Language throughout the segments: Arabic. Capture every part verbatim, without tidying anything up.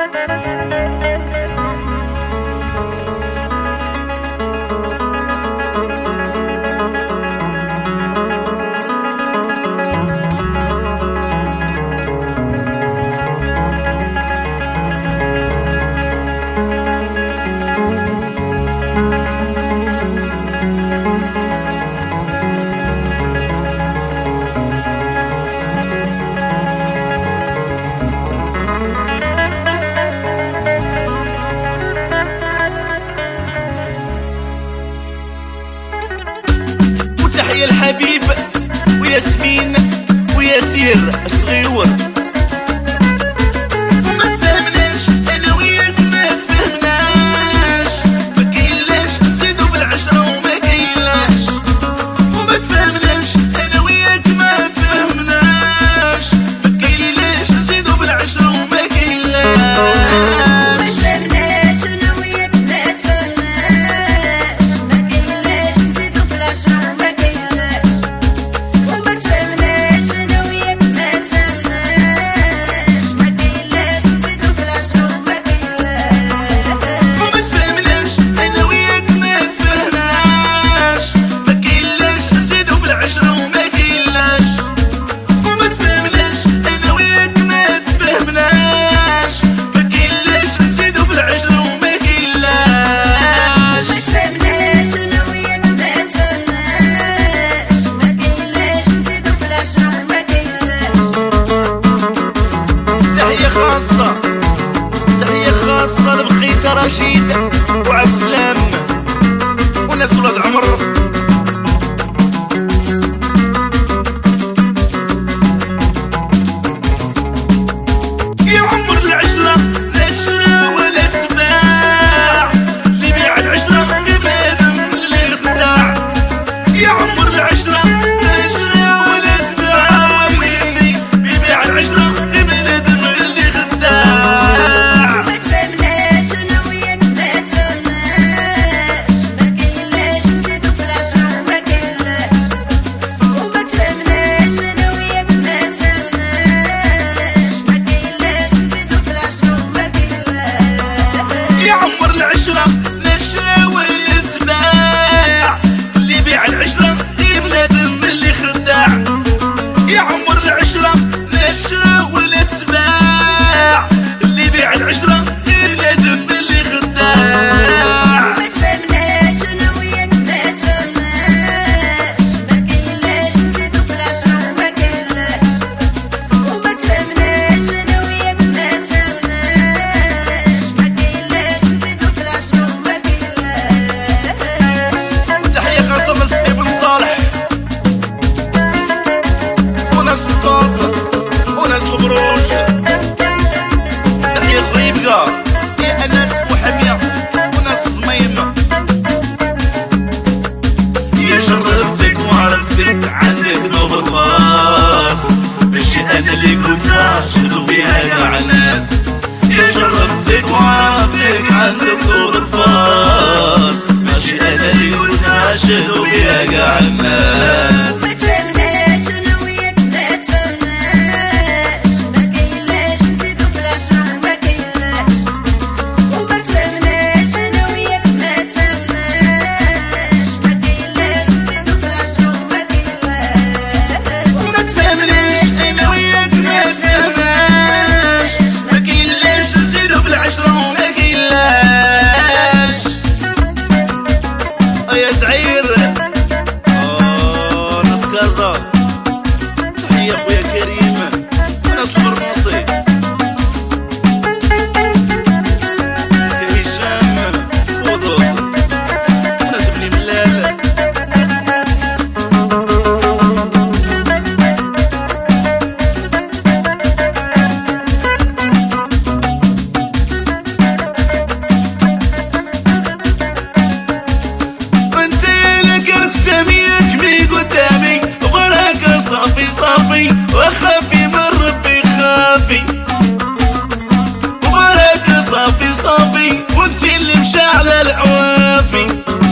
وتحية الحبيب وياسمين وياسير صغيور. وما تفهمناش انا وياك ما تفهمناش، ما كاينلاش نزيدو بالعشرة وما كاينلاش. وما تفهمناش انا وياك ما تفهمناش، ما كاينلاش نزيدو بالعشرة وما كاينلاش. تحية خاصة لبخيتة رشيد وعبد السلام وناس ولاد عمر. يا عمر العشرة لا تشرى ولا تباع، اللي بيع العشرة بنادم اللي خداع. يا عمر العشرة لا تشرى ولا تباع، اللي بيع العشرة وناس البروج. تحية خريبكا يا اناس وحمية وناس زميمة. يا جربتك وعرفتك عندك نوبة خاص، ماشي انا اللي قلتها شهدوا بيها كاع الناس. يا جربتك وعرفتك عندك نوبة خاص، ماشي انا اللي قلتها شهدوا بيها كاع الناس. تحية خويا كريم وناس البرنوصي. هشام خضر وناس بني ملال. وانت لك ركتاميك مي قدامي وراك صافي صافي وخافي من ربي خافي. وراك صافي صافي وانت اللي مشى على العوافي.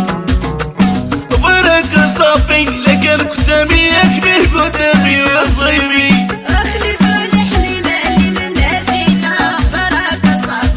وراك صافي لكن كتاميك به قدامي يا صيبي. اخلي فرح لينا اللي من ناسينا. وراك صافي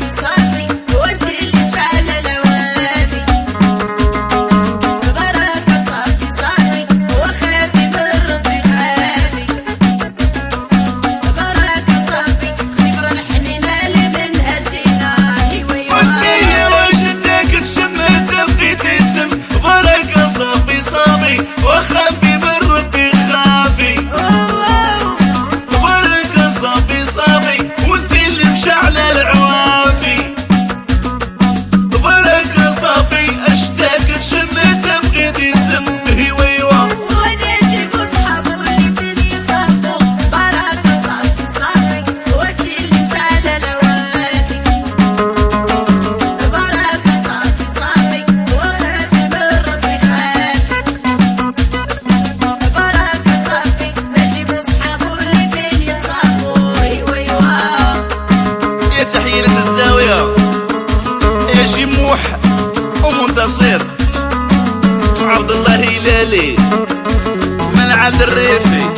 النصير عبد الله هلالي من عند الريفي